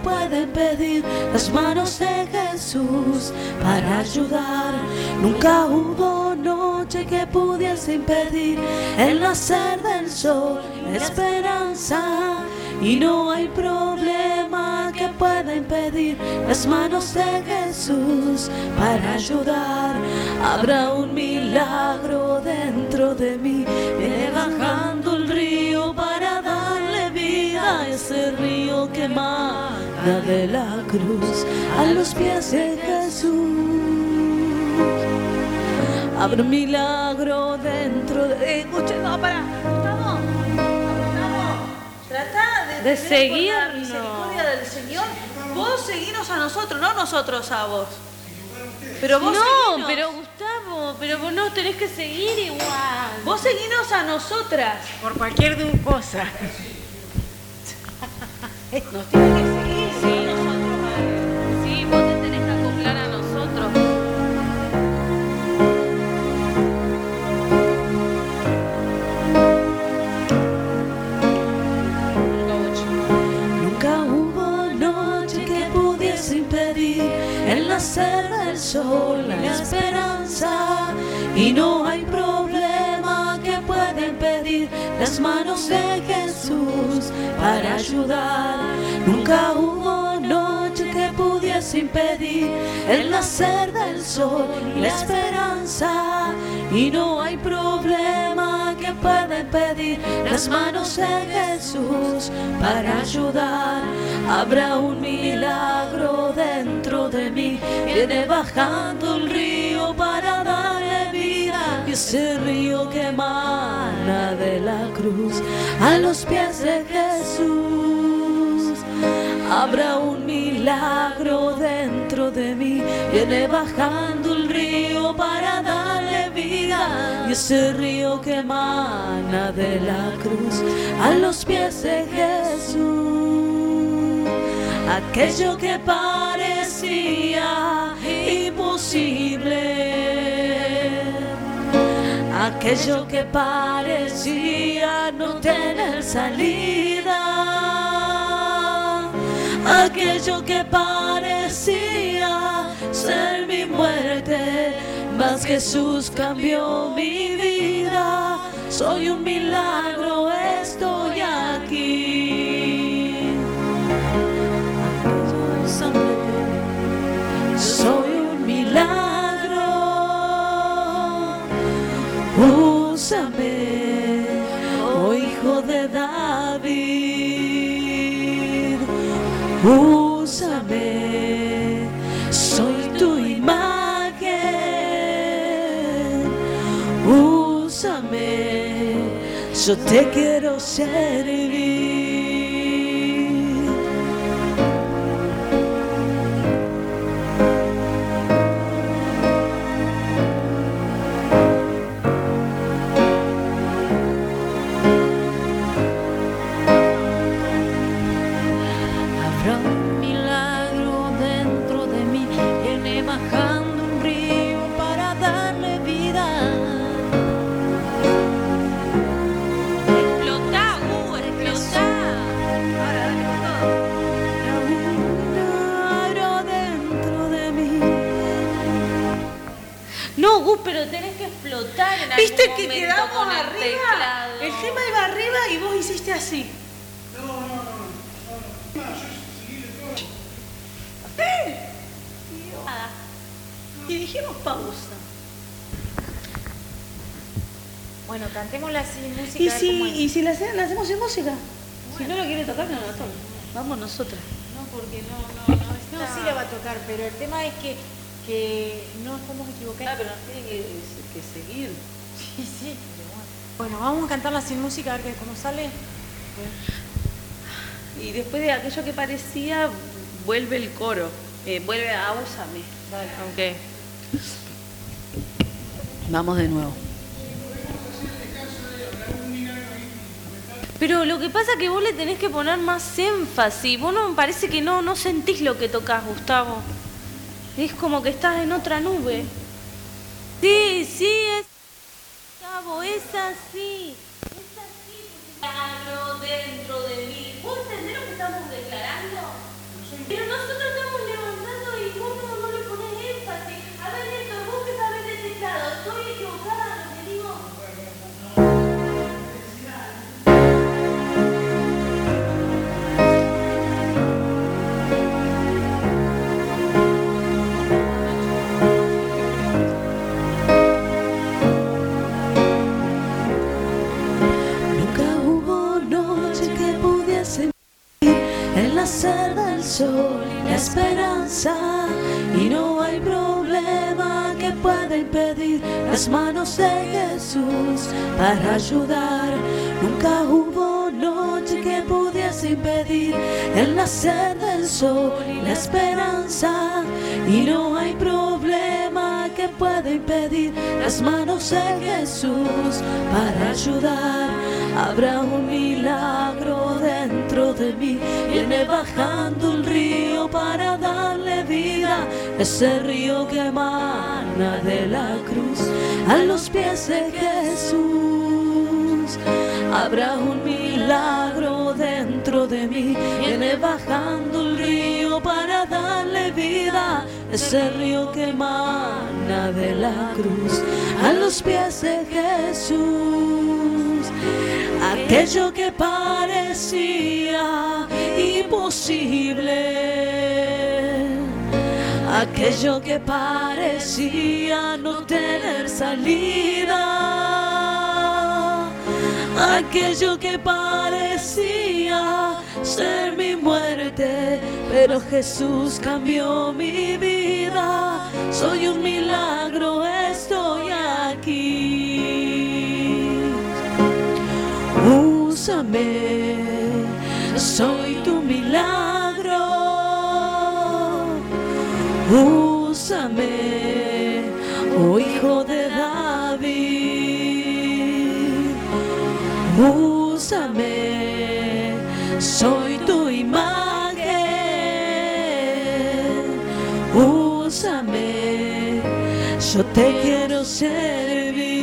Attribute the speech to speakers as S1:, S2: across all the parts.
S1: puede impedir las manos de Jesús para ayudar. Nunca hubo noche que pudiese impedir el nacer del sol, la esperanza. Y no hay problema que pueda impedir las manos de Jesús para ayudar. Habrá un milagro dentro de mí, viene bajando el río para darle vida a ese río que emana de la cruz a los pies de Jesús. Habrá un milagro dentro de... Escuchen, no, pará, Gustavo, tratá de
S2: seguirnos.
S1: La misericordia del Señor. Vos seguinos a nosotros, no nosotros a vos. Pero vos
S2: no, pero Gustavo, pero vos no tenés que seguir igual.
S1: Vos seguinos a nosotras.
S3: Por cualquier cosa.
S1: Nos tiene que seguir,
S2: sí, nosotros. Sí, vos te tenés que acoplar a nosotros.
S1: Nunca hubo noche que pudiese impedir el nacer del sol, la esperanza. Y no hay problema que pueda impedir las manos de Jesús para ayudar. Nunca hubo noche que pudiese impedir el nacer del sol y la esperanza. Y no hay problema que pueda impedir las manos de Jesús para ayudar. Habrá un milagro dentro de mí, viene bajando el río para darle vida. Y ese río que emana de la cruz a los pies de Jesús. Habrá un milagro dentro de mí, viene bajando el río para darle vida. Y ese río que emana de la cruz a los pies de Jesús. Aquello que parecía imposible, aquello que parecía no tener salida, aquello que parecía ser mi muerte, mas Jesús cambió mi vida. Soy un milagro, estoy aquí. Soy un milagro, úsame, oh Hijo de David, úsame, soy tu imagen, úsame, yo te quiero servir.
S2: Pero tenés que explotar en
S1: ¿Viste
S2: algún
S1: que
S2: momento
S1: quedamos
S2: con el
S1: arriba?
S2: teclado.
S1: El tema iba arriba y vos hiciste así. Y dijimos pausa.
S3: Bueno, cantémosla sin música.
S1: ¿Y si la hacemos sin música? Bueno. Si no lo quiere tocar, no lo toca. Vamos nosotras.
S3: No, porque no, sí la va a tocar, pero el tema es que no estamos equivocados.
S1: Ah, pero nos tiene que seguir.
S3: Sí. Bueno, vamos a cantarla sin música a ver cómo sale.
S1: Y después de aquello que parecía, vuelve el coro. Vuelve a úsame.
S3: Dale.
S1: Ok. Vamos de nuevo.
S2: Pero lo que pasa es que vos le tenés que poner más énfasis. Vos no, parece que no sentís lo que tocas, Gustavo. Es como que estás en otra nube. Sí, es... Gustavo, es así. Es así. Milagro dentro de mí. ¿Vos entendés lo que estamos declarando?
S4: No soy
S1: nacer del sol y la esperanza, y no hay problema que pueda impedir las manos de Jesús para ayudar. Nunca hubo noche que pudiese impedir el nacer del sol y la esperanza, y no hay problema que pueda impedir las manos de Jesús para ayudar. Habrá un milagro dentro de mí, viene bajando el río para darle vida, ese río que emana de la cruz a los pies de Jesús. Habrá un milagro dentro de mí, viene bajando el río para darle vida, ese río que emana de la cruz a los pies de Jesús. Aquello que parecía imposible, aquello que parecía no tener salida, aquello que parecía ser mi muerte, pero Jesús cambió mi vida. Soy un milagro, estoy aquí. Úsame, soy tu milagro. Úsame, oh Hijo de David. Úsame, soy tu imagen. Úsame, yo te quiero servir.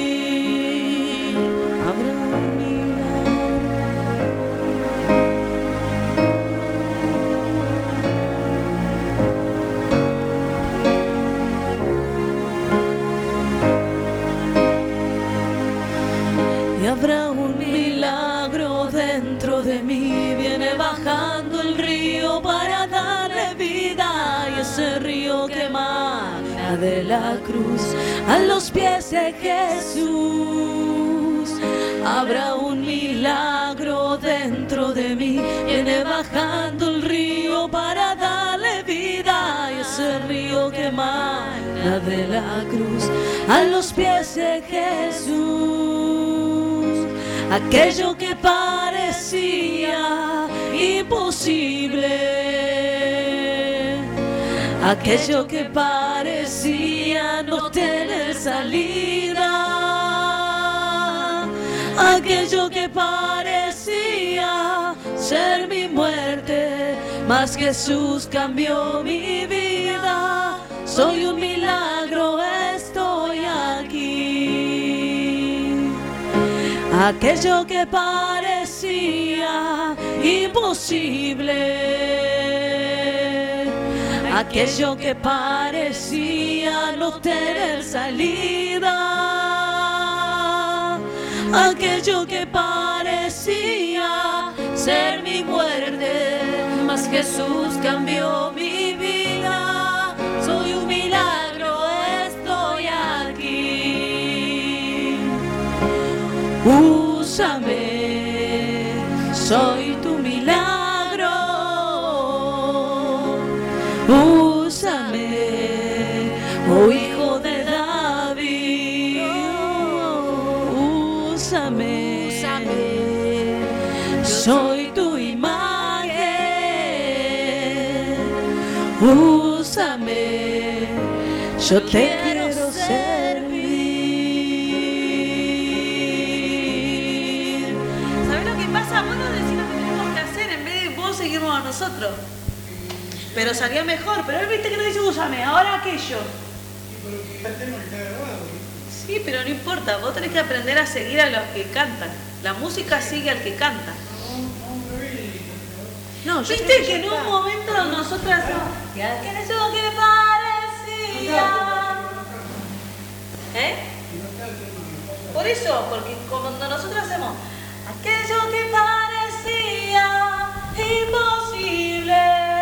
S1: Habrá un milagro dentro de mí, viene bajando el río para darle vida, y ese río que emana de la cruz a los pies de Jesús. Habrá un milagro dentro de mí, viene bajando el río para darle vida, y ese río que emana de la cruz a los pies de Jesús. Aquello que parecía imposible, aquello que parecía no tener salida, aquello que parecía ser mi muerte, mas Jesús cambió mi vida. Soy un milagro, estoy aquí. Aquello que parecía imposible, aquello que parecía no tener salida, aquello que parecía ser mi muerte, mas Jesús cambió mi vida. Soy un milagro, estoy aquí. Úsame, soy tu milagro. Úsame, oh Hijo de David. Úsame, soy tu imagen. Úsame, yo te quiero servir.
S2: Vos nos decís lo que tenemos que hacer en vez de vos seguirnos a nosotros. Pero salía mejor, pero él viste que no dice úsame, ahora aquello. Sí, pero no importa, vos tenés que aprender a seguir a los que cantan. La música sigue al que canta. No, viste que en un momento nosotras que aquello que parecía. Por eso, porque cuando nosotros hacemos aquello que parecía imposible,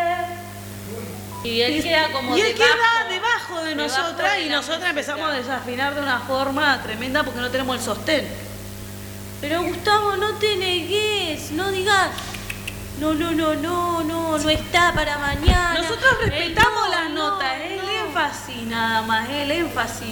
S2: y él queda como debajo de nosotras, y nosotras empezamos a desafinar de una forma tremenda porque no tenemos el sostén. Pero Gustavo, no te negues, no digas No está para mañana.
S1: Nosotros respetamos las
S2: no,
S1: notas, el énfasis nada más, el énfasis.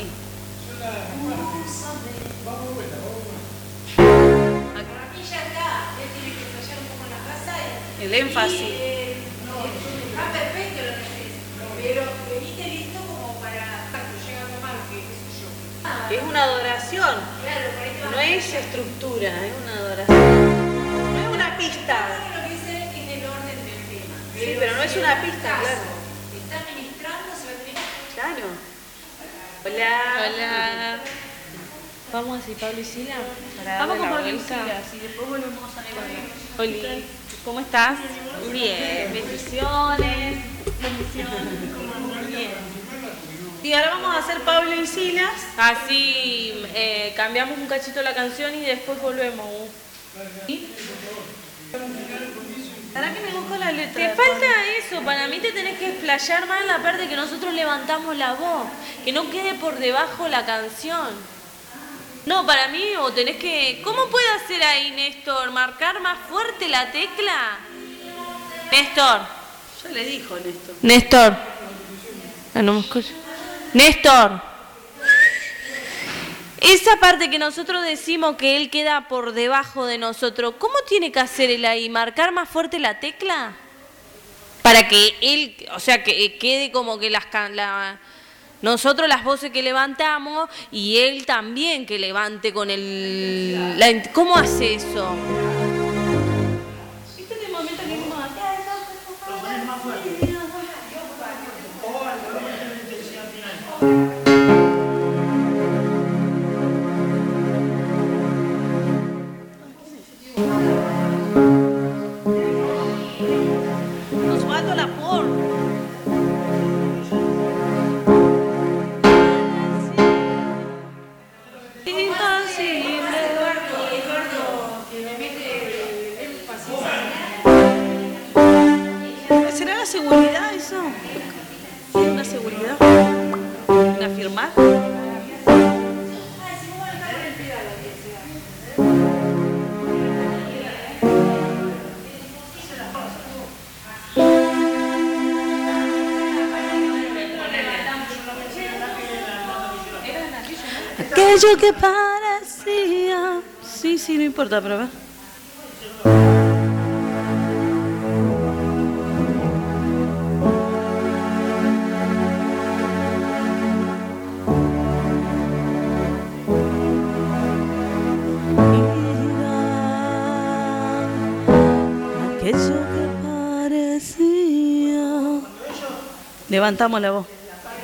S3: Aquí ya está, él tiene que ensayar un poco en la casa.
S1: El énfasis.
S3: Está perfecto lo que haces, pero venite listo como para que llegue a tomar, que qué sé yo.
S1: Es una adoración,
S3: Claro, por ahí te
S1: no es estructura, es una adoración. No es una pista.
S3: Lo que dice es el orden del tema.
S1: Sí, pero no es una pista, claro.
S3: Está ministrando, se va a tener.
S1: Claro. Hola.
S2: Hola. Vamos así, Pablo y Sila.
S1: Vamos con Pablo y
S2: vuelta.
S1: Sila, y después volvemos a Nevada.
S2: Oli, ¿cómo estás?
S1: Bien, bendiciones. Bien. Y ahora vamos a hacer Pablo y Silas.
S2: Así cambiamos un cachito la canción y después volvemos.
S1: ¿Para qué me busco la letra?
S2: Te falta eso, para mí te tenés que explayar más en la parte que nosotros levantamos la voz, que no quede por debajo la canción. No, para mí, o tenés que... ¿Cómo puede hacer ahí, Néstor? ¿Marcar más fuerte la tecla? Néstor.
S1: Yo le dijo Néstor.
S2: Néstor. Ah, no me escucho. Néstor. Esa parte que nosotros decimos que él queda por debajo de nosotros, ¿cómo tiene que hacer él ahí? ¿Marcar más fuerte la tecla? Para que él, o sea, que quede como que nosotros las voces que levantamos y él también que levante con el... ¿Cómo hace eso?
S1: ¿Viste en el momento que hicimos acá? Lo pones más fuerte. Nos falta la por. ¿Será la seguridad eso? ¿Una seguridad? ¿Una firma?
S2: Aquello que parecía...
S1: Sí, no importa, pero a ver.
S2: Aquello que parecía...
S1: Levantamos la voz.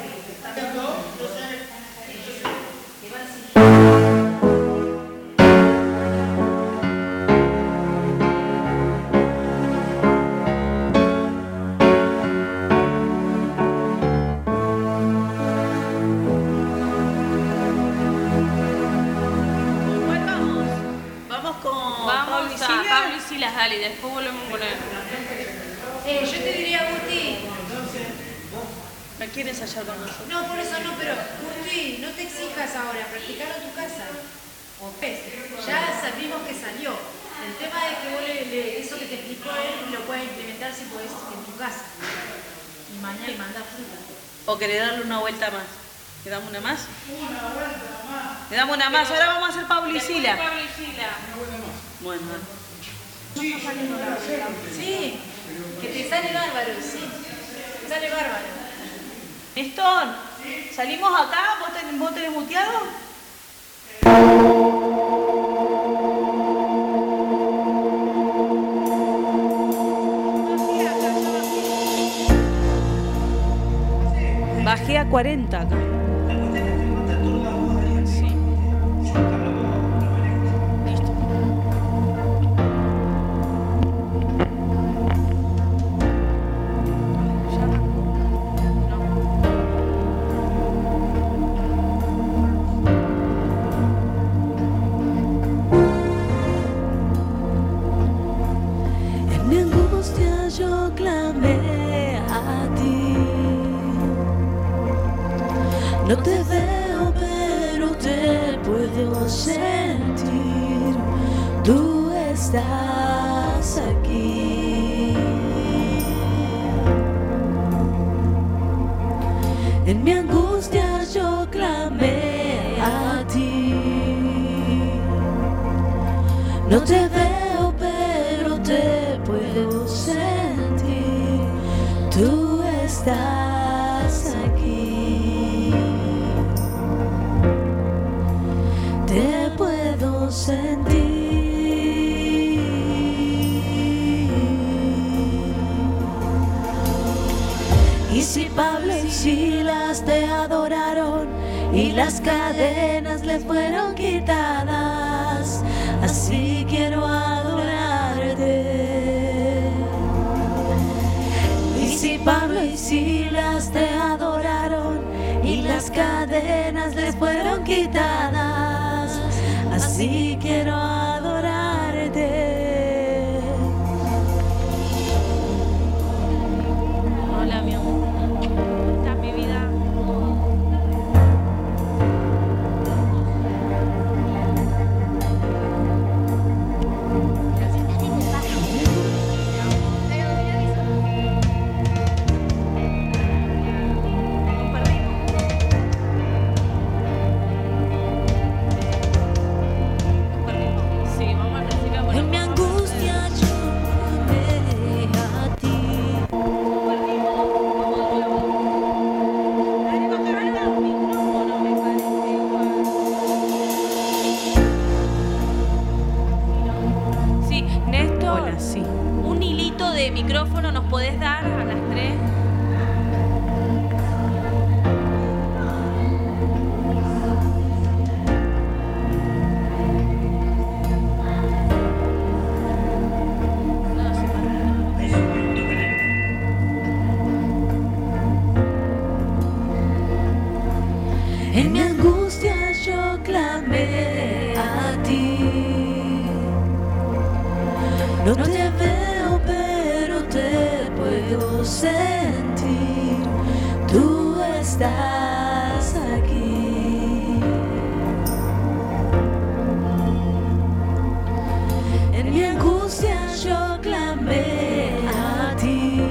S2: Vamos a Pablo y Silas, dale, después volvemos a poner.
S3: Yo te diría, Guti.
S1: ¿Me quieres ensayar con nosotros?
S3: No, por eso no, pero Guti, no te exijas ahora, practicalo en tu casa. ¿Ves? Ya sabimos que salió. El tema es que vos eso que te explicó él lo puedes implementar si podés en tu casa. Y mañana le mandás fruta.
S1: ¿O querés darle una vuelta más? ¿Le damos una más? Le damos una más. Ahora vamos a hacer Pablo y Sila.
S2: Pablo y Sila.
S1: Bueno.
S3: Sí, que te sale bárbaro, sí. Te sale bárbaro.
S1: Néstor, ¿salimos acá? ¿Vos tenés muteado?
S2: Bajé a 40 acá. Sí. Listo. ¿Ya arrancó? No. En mi angustia yo clamé a ti. No te veo, pero te puedo sentir. Tú estás aquí.
S1: En mi angustia yo clamé a ti. No te veo, pero te puedo sentir. Tú estás aquí. Te puedo sentir. Y si Pablo y Silas te adoraron y las cadenas les fueron quitadas, así quiero adorarte. Y si Pablo y Silas te adoraron y las cadenas les fueron quitadas, así quiero adorarte.
S2: Hola, mi amor. ¿Cómo estás, mi vida? Sí, vamos al principio.
S1: En mi angustia yo clamé a ti.
S2: Sí, Néstor.
S4: Hola, sí.
S2: Un hilito de micrófono nos podés dar a las 3.
S1: En mi angustia yo clamé a ti. No te veo, pero te puedo sentir. Tú estás aquí. En mi angustia yo clamé a ti.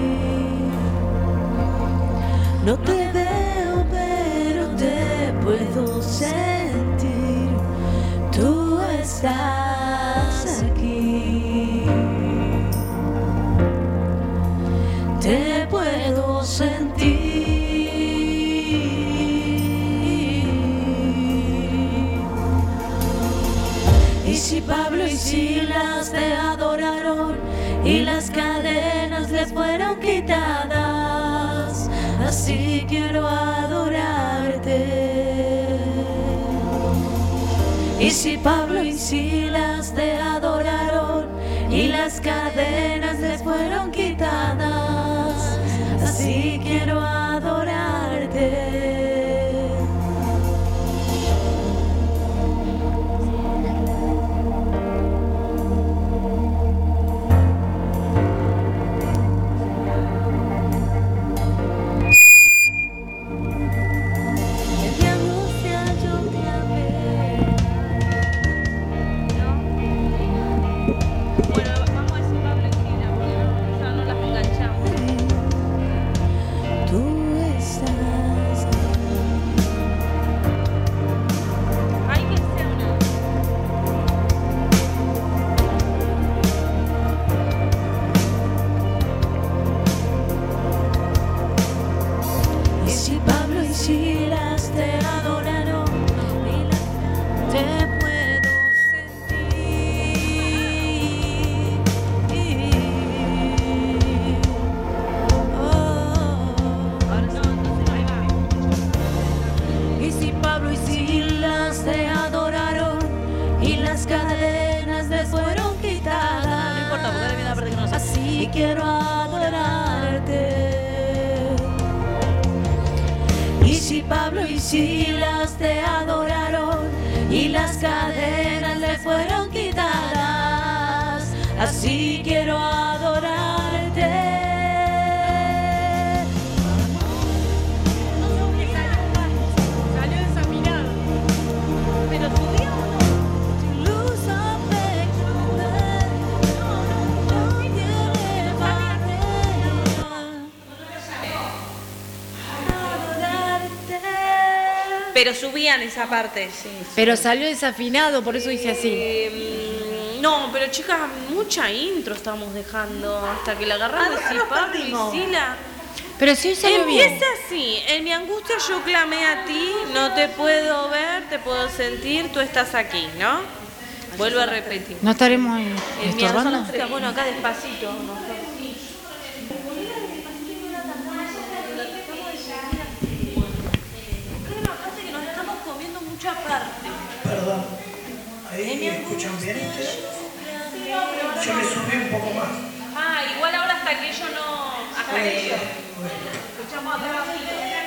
S1: No te veo, pero te puedo sentir. Tú estás aquí. Te puedo sentir. Y si Pablo y Silas te adoraron y las cadenas les fueron quitadas, así quiero adorarte. Y si Pablo y Silas te adoraron y las cadenas les fueron quitadas, así quiero adorarte. En mi angustia yo clamé.
S2: Bueno, vamos a decir Pablo y Silas, porque ya no las enganchamos.
S1: Tú estás
S2: Hay que ser una.
S1: Y si Pablo y Silas te adoraron, te puedo sentir.
S2: Ahora no, entonces ahí va.
S1: Y si Pablo y Silas te adoraron y las cadenas les fueron quitadas,
S4: No importa, porque ahora viene la parte que no sé.
S1: así quiero adorarte. Y si Pablo y Silas te adoraron y las cadenas les fueron quitadas, así quiero adorarte.
S3: Salió desafinado.
S2: Pero subió o no.
S1: Luz afectada, no tiene barrera. Adorarte.
S2: Pero subían esa parte, sí.
S3: Pero salió desafinado, por eso hice así.
S2: No, pero chicas, mucha intro estamos dejando hasta que la agarramos y Priscila.
S3: Pero sí salió bien.
S2: Empieza así, en mi angustia yo clamé a ti, no te puedo ver, te puedo sentir, tú estás aquí, ¿no? Vuelvo a repetir.
S3: ¿No estaremos
S2: En mi
S3: estorbando?
S2: angustia, bueno, acá despacito. Mucha parte.
S4: Perdón, ¿ahí me escuchan bien ustedes? Yo le subí un poco más.
S2: Igual ahora hasta que yo no... Hasta que yo... Escuchamos acá bajito.